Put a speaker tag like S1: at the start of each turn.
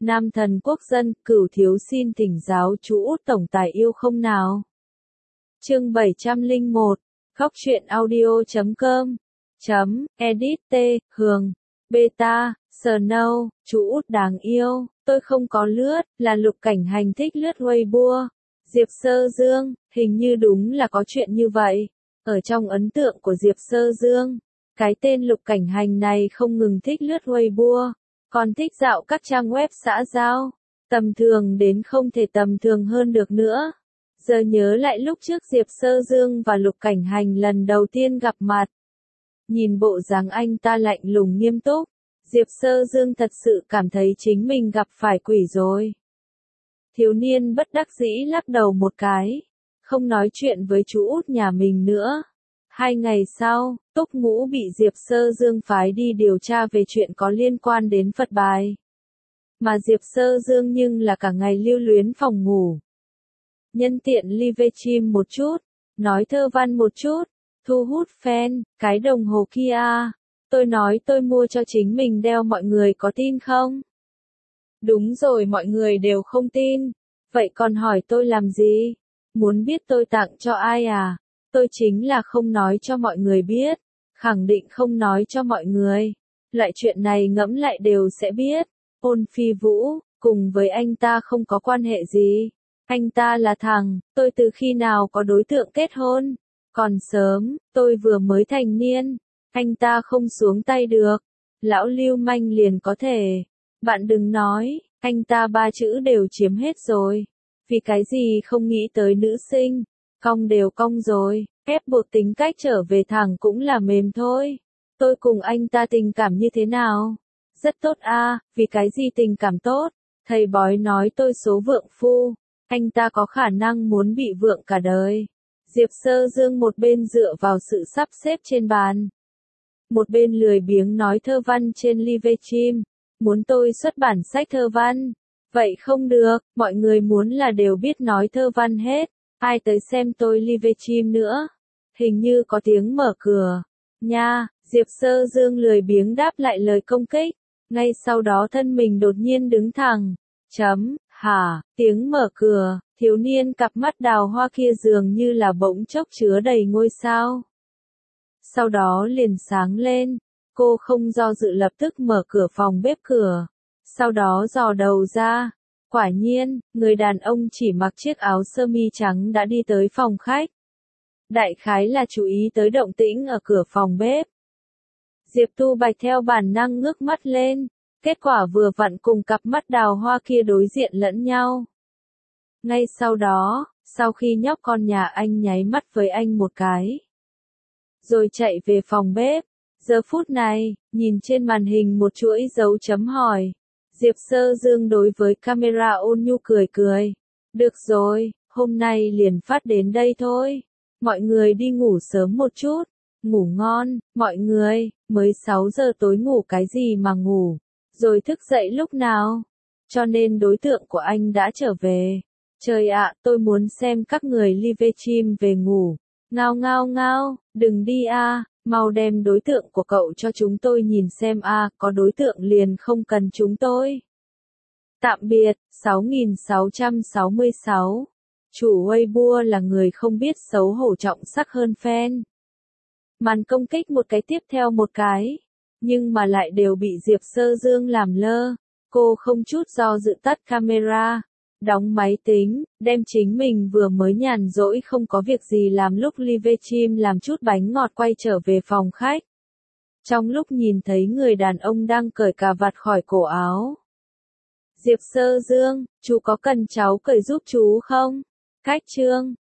S1: Nam thần quốc dân, Cửu thiếu xin thỉnh giáo chú Út tổng tài yêu không nào. Chương 701, Khóc truyện audio.com, edit T, Hường, Beta, Snow, chú Út đáng yêu, tôi không có lướt, là Lục Cảnh Hành thích lướt Weibo. Diệp Sơ Dương, hình như đúng là có chuyện như vậy. Ở trong ấn tượng của Diệp Sơ Dương, cái tên Lục Cảnh Hành này không ngừng thích lướt Weibo, còn thích dạo các trang web xã giao, tầm thường đến không thể tầm thường hơn được nữa. Giờ nhớ lại lúc trước Diệp Sơ Dương và Lục Cảnh Hành lần đầu tiên gặp mặt. Nhìn bộ dáng anh ta lạnh lùng nghiêm túc, Diệp Sơ Dương thật sự cảm thấy chính mình gặp phải quỷ rồi. Thiếu niên bất đắc dĩ lắc đầu một cái, không nói chuyện với chú Út nhà mình nữa. 2 ngày sau, Túc Ngũ bị Diệp Sơ Dương phái đi điều tra về chuyện có liên quan đến Phật bài. Mà Diệp Sơ Dương nhưng là cả ngày lưu luyến phòng ngủ. Nhân tiện livestream một chút, nói thơ văn một chút, thu hút fan, cái đồng hồ kia. Tôi nói tôi mua cho chính mình đeo, mọi người có tin không? Đúng rồi, mọi người đều không tin. Vậy còn hỏi tôi làm gì? Muốn biết tôi tặng cho ai à? Tôi chính là không nói cho mọi người biết. Khẳng định không nói cho mọi người. Loại chuyện này ngẫm lại đều sẽ biết. Ôn Phi Vũ, cùng với anh ta không có quan hệ gì. Anh ta là thằng, tôi từ khi nào có đối tượng kết hôn? Còn sớm, tôi vừa mới thành niên. Anh ta không xuống tay được. Lão lưu manh liền có thể. Bạn đừng nói, anh ta 3 chữ đều chiếm hết rồi. Vì cái gì không nghĩ tới nữ sinh, cong đều cong rồi, ép buộc tính cách trở về thẳng cũng là mềm thôi. Tôi cùng anh ta tình cảm như thế nào? Rất tốt vì cái gì tình cảm tốt? Thầy bói nói tôi số vượng phu, anh ta có khả năng muốn bị vượng cả đời. Diệp Sơ Dương một bên dựa vào sự sắp xếp trên bàn, một bên lười biếng nói thơ văn trên livestream. Muốn tôi xuất bản sách thơ văn? Vậy không được, mọi người muốn là đều biết nói thơ văn hết. Ai tới xem tôi livestream nữa? Hình như có tiếng mở cửa. Nha, Diệp Sơ Dương lười biếng đáp lại lời công kích. Ngay sau đó thân mình đột nhiên đứng thẳng. Tiếng mở cửa, thiếu niên cặp mắt đào hoa kia dường như là bỗng chốc chứa đầy ngôi sao. Sau đó liền sáng lên. Cô không do dự lập tức mở cửa phòng bếp cửa. Sau đó dò đầu ra. Quả nhiên, người đàn ông chỉ mặc chiếc áo sơ mi trắng đã đi tới phòng khách. Đại khái là chú ý tới động tĩnh ở cửa phòng bếp. Diệp Tu Bạch theo bản năng ngước mắt lên. Kết quả vừa vặn cùng cặp mắt đào hoa kia đối diện lẫn nhau. Ngay sau đó, sau khi nhóc con nhà anh nháy mắt với anh một cái, rồi chạy về phòng bếp. Giờ phút này, nhìn trên màn hình một chuỗi dấu chấm hỏi. Diệp Sơ Dương đối với camera ôn nhu cười cười. Được rồi, hôm nay liền phát đến đây thôi. Mọi người đi ngủ sớm một chút. Ngủ ngon, mọi người, mới 6 giờ tối ngủ cái gì mà ngủ. Rồi thức dậy lúc nào? Cho nên đối tượng của anh đã trở về. Trời ạ, tôi muốn xem các người livestream về ngủ. Ngao ngao ngao, đừng đi mau đem đối tượng của cậu cho chúng tôi nhìn xem có đối tượng liền không cần chúng tôi. Tạm biệt, 6666. Chủ Weibo là người không biết xấu hổ trọng sắc hơn fan. Màn công kích một cái tiếp theo một cái, nhưng mà lại đều bị Diệp Sơ Dương làm lơ. Cô không chút do dự tắt camera, đóng máy tính, đem chính mình vừa mới nhàn rỗi không có việc gì làm lúc livestream làm chút bánh ngọt quay trở về phòng khách. Trong lúc nhìn thấy người đàn ông đang cởi cà vạt khỏi cổ áo. Diệp Sơ Dương, chú có cần cháu cởi giúp chú không? Cách chương.